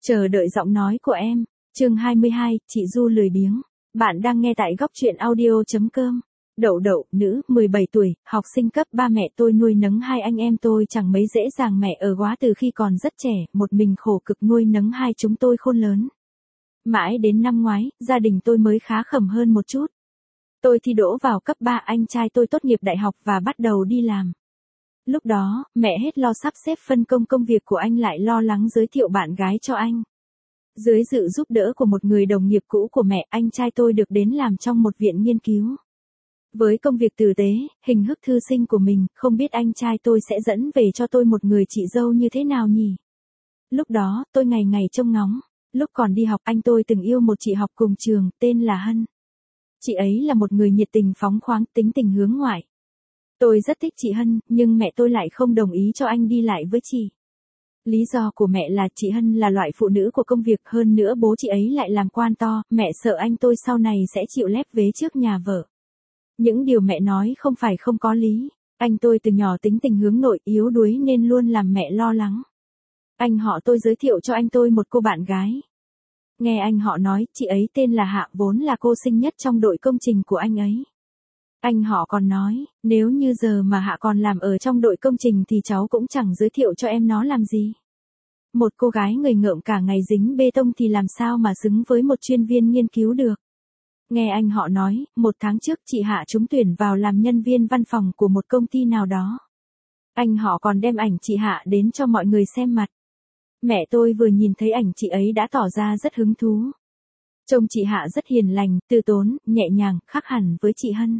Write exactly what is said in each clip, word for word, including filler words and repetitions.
Chờ đợi giọng nói của em. Chương hai mươi hai, chị Du lười biếng. Bạn đang nghe tại góc truyện audio.com. Đậu đậu, nữ, mười bảy tuổi, học sinh cấp ba. Mẹ tôi nuôi nấng hai anh em tôi chẳng mấy dễ dàng. Mẹ ở quá từ khi còn rất trẻ, một mình khổ cực nuôi nấng hai chúng tôi khôn lớn. Mãi đến năm ngoái, gia đình tôi mới khá khẩm hơn một chút. Tôi thi đỗ vào cấp ba, anh trai tôi tốt nghiệp đại học và bắt đầu đi làm. Lúc đó, mẹ hết lo sắp xếp phân công công việc của anh lại lo lắng giới thiệu bạn gái cho anh. Dưới sự giúp đỡ của một người đồng nghiệp cũ của mẹ, anh trai tôi được đến làm trong một viện nghiên cứu. Với công việc tử tế, hình hức thư sinh của mình, không biết anh trai tôi sẽ dẫn về cho tôi một người chị dâu như thế nào nhỉ? Lúc đó, tôi ngày ngày trông ngóng. Lúc còn đi học, anh tôi từng yêu một chị học cùng trường, tên là Hân. Chị ấy là một người nhiệt tình phóng khoáng, tính tình hướng ngoại. Tôi rất thích chị Hân, nhưng mẹ tôi lại không đồng ý cho anh đi lại với chị. Lý do của mẹ là chị Hân là loại phụ nữ của công việc, hơn nữa bố chị ấy lại làm quan to, mẹ sợ anh tôi sau này sẽ chịu lép vế trước nhà vợ. Những điều mẹ nói không phải không có lý. Anh tôi từ nhỏ tính tình hướng nội, yếu đuối nên luôn làm mẹ lo lắng. Anh họ tôi giới thiệu cho anh tôi một cô bạn gái. Nghe anh họ nói, chị ấy tên là Hạ, vốn là cô xinh nhất trong đội công trình của anh ấy. Anh họ còn nói, nếu như giờ mà Hạ còn làm ở trong đội công trình thì cháu cũng chẳng giới thiệu cho em nó làm gì. Một cô gái người ngợm cả ngày dính bê tông thì làm sao mà xứng với một chuyên viên nghiên cứu được. Nghe anh họ nói, một tháng trước chị Hạ trúng tuyển vào làm nhân viên văn phòng của một công ty nào đó. Anh họ còn đem ảnh chị Hạ đến cho mọi người xem mặt. Mẹ tôi vừa nhìn thấy ảnh chị ấy đã tỏ ra rất hứng thú. Trông chị Hạ rất hiền lành, từ tốn, nhẹ nhàng, khác hẳn với chị Hân.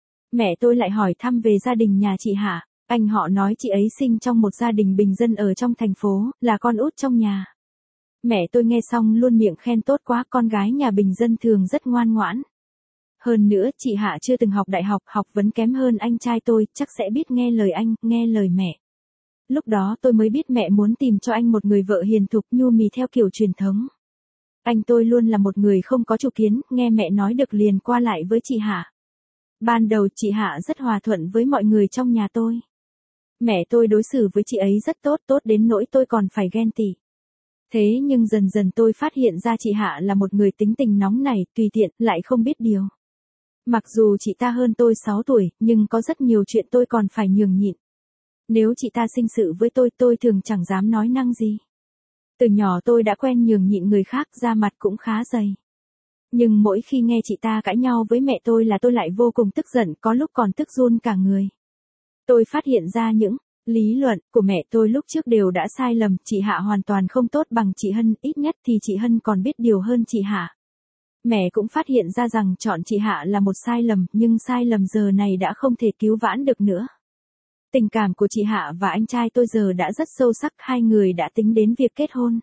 Mẹ tôi lại hỏi thăm về gia đình nhà chị Hạ. Anh họ nói chị ấy sinh trong một gia đình bình dân ở trong thành phố, là con út trong nhà. Mẹ tôi nghe xong luôn miệng khen tốt quá, con gái nhà bình dân thường rất ngoan ngoãn. Hơn nữa, chị Hạ chưa từng học đại học, học vấn kém hơn anh trai tôi, chắc sẽ biết nghe lời anh, nghe lời mẹ. Lúc đó tôi mới biết mẹ muốn tìm cho anh một người vợ hiền thục nhu mì theo kiểu truyền thống. Anh tôi luôn là một người không có chủ kiến, nghe mẹ nói được liền qua lại với chị Hạ. Ban đầu chị Hạ rất hòa thuận với mọi người trong nhà tôi. Mẹ tôi đối xử với chị ấy rất tốt, tốt đến nỗi tôi còn phải ghen tị. Thế nhưng dần dần tôi phát hiện ra chị Hạ là một người tính tình nóng nảy, tùy tiện, lại không biết điều. Mặc dù chị ta hơn tôi sáu tuổi, nhưng có rất nhiều chuyện tôi còn phải nhường nhịn. Nếu chị ta sinh sự với tôi, tôi thường chẳng dám nói năng gì. Từ nhỏ tôi đã quen nhường nhịn người khác, da mặt cũng khá dày. Nhưng mỗi khi nghe chị ta cãi nhau với mẹ tôi là tôi lại vô cùng tức giận, có lúc còn tức run cả người. Tôi phát hiện ra những lý luận của mẹ tôi lúc trước đều đã sai lầm, chị Hạ hoàn toàn không tốt bằng chị Hân, ít nhất thì chị Hân còn biết điều hơn chị Hạ. Mẹ cũng phát hiện ra rằng chọn chị Hạ là một sai lầm, nhưng sai lầm giờ này đã không thể cứu vãn được nữa. Tình cảm của chị Hạ và anh trai tôi giờ đã rất sâu sắc, hai người đã tính đến việc kết hôn.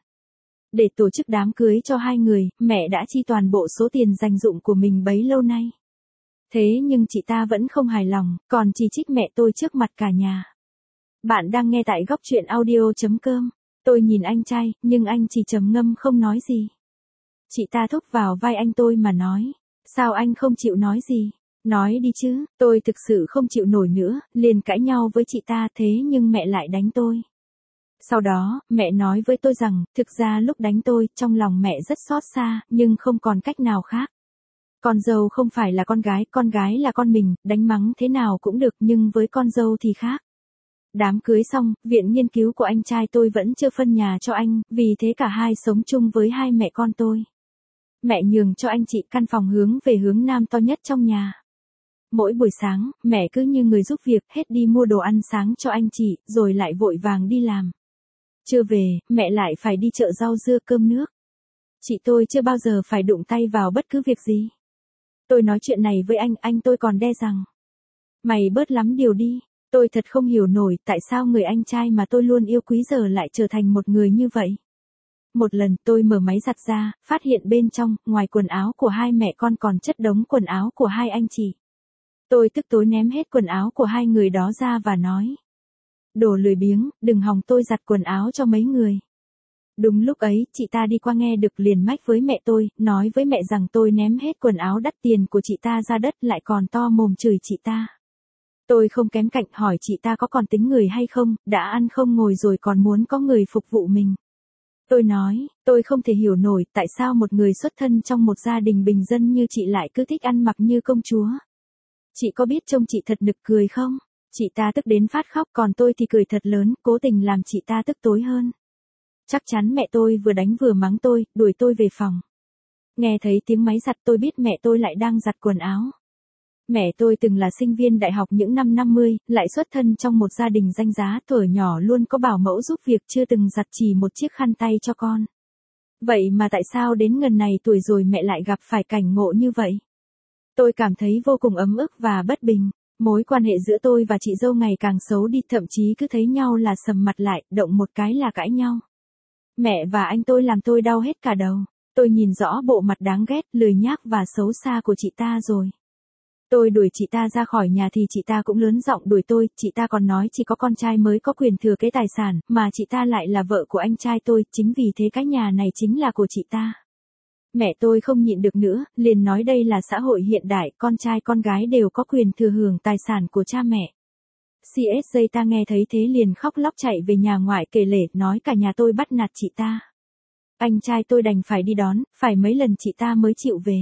Để tổ chức đám cưới cho hai người, mẹ đã chi toàn bộ số tiền dành dụm của mình bấy lâu nay. Thế nhưng chị ta vẫn không hài lòng, còn chỉ trích mẹ tôi trước mặt cả nhà. Bạn đang nghe tại góc truyện audio.com. Tôi nhìn anh trai, nhưng anh chỉ trầm ngâm không nói gì. Chị ta thúc vào vai anh tôi mà nói, sao anh không chịu nói gì? Nói đi chứ, tôi thực sự không chịu nổi nữa, liền cãi nhau với chị ta, thế nhưng mẹ lại đánh tôi. Sau đó, mẹ nói với tôi rằng, thực ra lúc đánh tôi, trong lòng mẹ rất xót xa, nhưng không còn cách nào khác. Con dâu không phải là con gái, con gái là con mình, đánh mắng thế nào cũng được, nhưng với con dâu thì khác. Đám cưới xong, viện nghiên cứu của anh trai tôi vẫn chưa phân nhà cho anh, vì thế cả hai sống chung với hai mẹ con tôi. Mẹ nhường cho anh chị căn phòng hướng về hướng nam to nhất trong nhà. Mỗi buổi sáng, mẹ cứ như người giúp việc, hết đi mua đồ ăn sáng cho anh chị, rồi lại vội vàng đi làm. Trưa về, mẹ lại phải đi chợ rau dưa cơm nước. Chị tôi chưa bao giờ phải đụng tay vào bất cứ việc gì. Tôi nói chuyện này với anh, anh tôi còn đe rằng, mày bớt lắm điều đi. Tôi thật không hiểu nổi tại sao người anh trai mà tôi luôn yêu quý giờ lại trở thành một người như vậy. Một lần tôi mở máy giặt ra, phát hiện bên trong, ngoài quần áo của hai mẹ con còn chất đống quần áo của hai anh chị. Tôi tức tối ném hết quần áo của hai người đó ra và nói, đồ lười biếng, đừng hòng tôi giặt quần áo cho mấy người. Đúng lúc ấy, chị ta đi qua nghe được liền mách với mẹ tôi, nói với mẹ rằng tôi ném hết quần áo đắt tiền của chị ta ra đất, lại còn to mồm chửi chị ta. Tôi không kém cạnh hỏi chị ta có còn tính người hay không, đã ăn không ngồi rồi còn muốn có người phục vụ mình. Tôi nói, tôi không thể hiểu nổi tại sao một người xuất thân trong một gia đình bình dân như chị lại cứ thích ăn mặc như công chúa. Chị có biết trông chị thật nực cười không? Chị ta tức đến phát khóc, còn tôi thì cười thật lớn, cố tình làm chị ta tức tối hơn. Chắc chắn mẹ tôi vừa đánh vừa mắng tôi, đuổi tôi về phòng. Nghe thấy tiếng máy giặt tôi biết mẹ tôi lại đang giặt quần áo. Mẹ tôi từng là sinh viên đại học những năm năm mươi, lại xuất thân trong một gia đình danh giá, thuở nhỏ luôn có bảo mẫu giúp việc, chưa từng giặt chỉ một chiếc khăn tay cho con. Vậy mà tại sao đến ngần này tuổi rồi mẹ lại gặp phải cảnh ngộ như vậy? Tôi cảm thấy vô cùng ấm ức và bất bình. Mối quan hệ giữa tôi và chị dâu ngày càng xấu đi, thậm chí cứ thấy nhau là sầm mặt lại, động một cái là cãi nhau. Mẹ và anh tôi làm tôi đau hết cả đầu. Tôi nhìn rõ bộ mặt đáng ghét, lười nhác và xấu xa của chị ta rồi. Tôi đuổi chị ta ra khỏi nhà thì chị ta cũng lớn giọng đuổi tôi, chị ta còn nói chỉ có con trai mới có quyền thừa kế tài sản, mà chị ta lại là vợ của anh trai tôi, chính vì thế cái nhà này chính là của chị ta. Mẹ tôi không nhịn được nữa, liền nói đây là xã hội hiện đại, con trai con gái đều có quyền thừa hưởng tài sản của cha mẹ. xê ét giê ta nghe thấy thế liền khóc lóc chạy về nhà ngoại kể lể, nói cả nhà tôi bắt nạt chị ta. Anh trai tôi đành phải đi đón, phải mấy lần chị ta mới chịu về.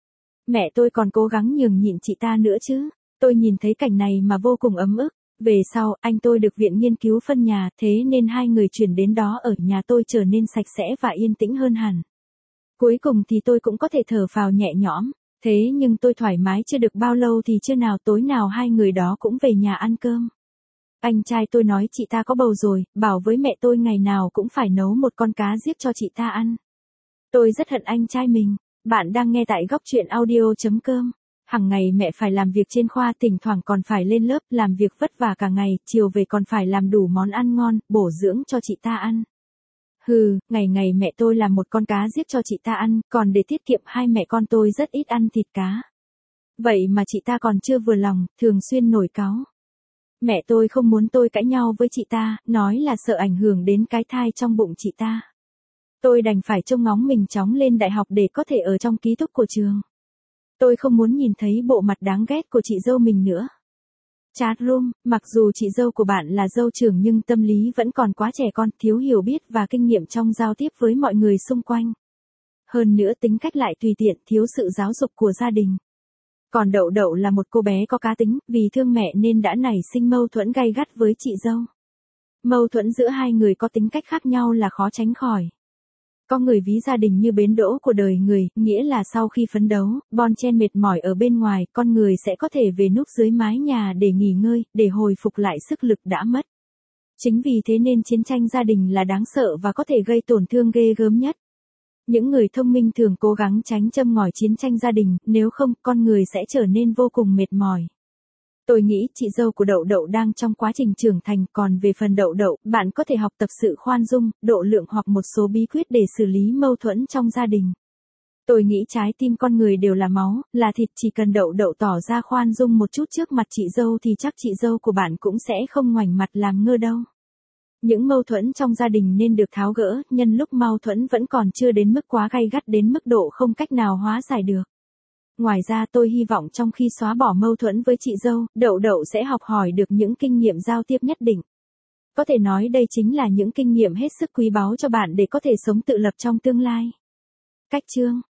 Mẹ tôi còn cố gắng nhường nhịn chị ta nữa chứ. Tôi nhìn thấy cảnh này mà vô cùng ấm ức. Về sau, anh tôi được viện nghiên cứu phân nhà, thế nên hai người chuyển đến đó ở nhà tôi trở nên sạch sẽ và yên tĩnh hơn hẳn. Cuối cùng thì tôi cũng có thể thở phào nhẹ nhõm. Thế nhưng tôi thoải mái chưa được bao lâu thì trưa nào tối nào hai người đó cũng về nhà ăn cơm. Anh trai tôi nói chị ta có bầu rồi, bảo với mẹ tôi ngày nào cũng phải nấu một con cá giết cho chị ta ăn. Tôi rất hận anh trai mình. Bạn đang nghe tại góc truyện audio.com. Hằng ngày mẹ phải làm việc trên khoa, thỉnh thoảng còn phải lên lớp, làm việc vất vả cả ngày, chiều về còn phải làm đủ món ăn ngon, bổ dưỡng cho chị ta ăn. Hừ, ngày ngày mẹ tôi làm một con cá giết cho chị ta ăn, còn để tiết kiệm hai mẹ con tôi rất ít ăn thịt cá. Vậy mà chị ta còn chưa vừa lòng, thường xuyên nổi cáu. Mẹ tôi không muốn tôi cãi nhau với chị ta, nói là sợ ảnh hưởng đến cái thai trong bụng chị ta. Tôi đành phải trông ngóng mình chóng lên đại học để có thể ở trong ký túc của trường. Tôi không muốn nhìn thấy bộ mặt đáng ghét của chị dâu mình nữa. Chat room, mặc dù chị dâu của bạn là dâu trưởng nhưng tâm lý vẫn còn quá trẻ con, thiếu hiểu biết và kinh nghiệm trong giao tiếp với mọi người xung quanh. Hơn nữa tính cách lại tùy tiện, thiếu sự giáo dục của gia đình. Còn Đậu Đậu là một cô bé có cá tính, vì thương mẹ nên đã nảy sinh mâu thuẫn gay gắt với chị dâu. Mâu thuẫn giữa hai người có tính cách khác nhau là khó tránh khỏi. Có người ví gia đình như bến đỗ của đời người, nghĩa là sau khi phấn đấu, bon chen mệt mỏi ở bên ngoài, con người sẽ có thể về núp dưới mái nhà để nghỉ ngơi, để hồi phục lại sức lực đã mất. Chính vì thế nên chiến tranh gia đình là đáng sợ và có thể gây tổn thương ghê gớm nhất. Những người thông minh thường cố gắng tránh châm ngòi chiến tranh gia đình, nếu không, con người sẽ trở nên vô cùng mệt mỏi. Tôi nghĩ chị dâu của Đậu Đậu đang trong quá trình trưởng thành, còn về phần Đậu Đậu, bạn có thể học tập sự khoan dung, độ lượng hoặc một số bí quyết để xử lý mâu thuẫn trong gia đình. Tôi nghĩ trái tim con người đều là máu, là thịt, chỉ cần Đậu Đậu tỏ ra khoan dung một chút trước mặt chị dâu thì chắc chị dâu của bạn cũng sẽ không ngoảnh mặt làm ngơ đâu. Những mâu thuẫn trong gia đình nên được tháo gỡ, nhân lúc mâu thuẫn vẫn còn chưa đến mức quá gay gắt đến mức độ không cách nào hóa giải được. Ngoài ra tôi hy vọng trong khi xóa bỏ mâu thuẫn với chị dâu, Đậu Đậu sẽ học hỏi được những kinh nghiệm giao tiếp nhất định. Có thể nói đây chính là những kinh nghiệm hết sức quý báu cho bạn để có thể sống tự lập trong tương lai. Cách chương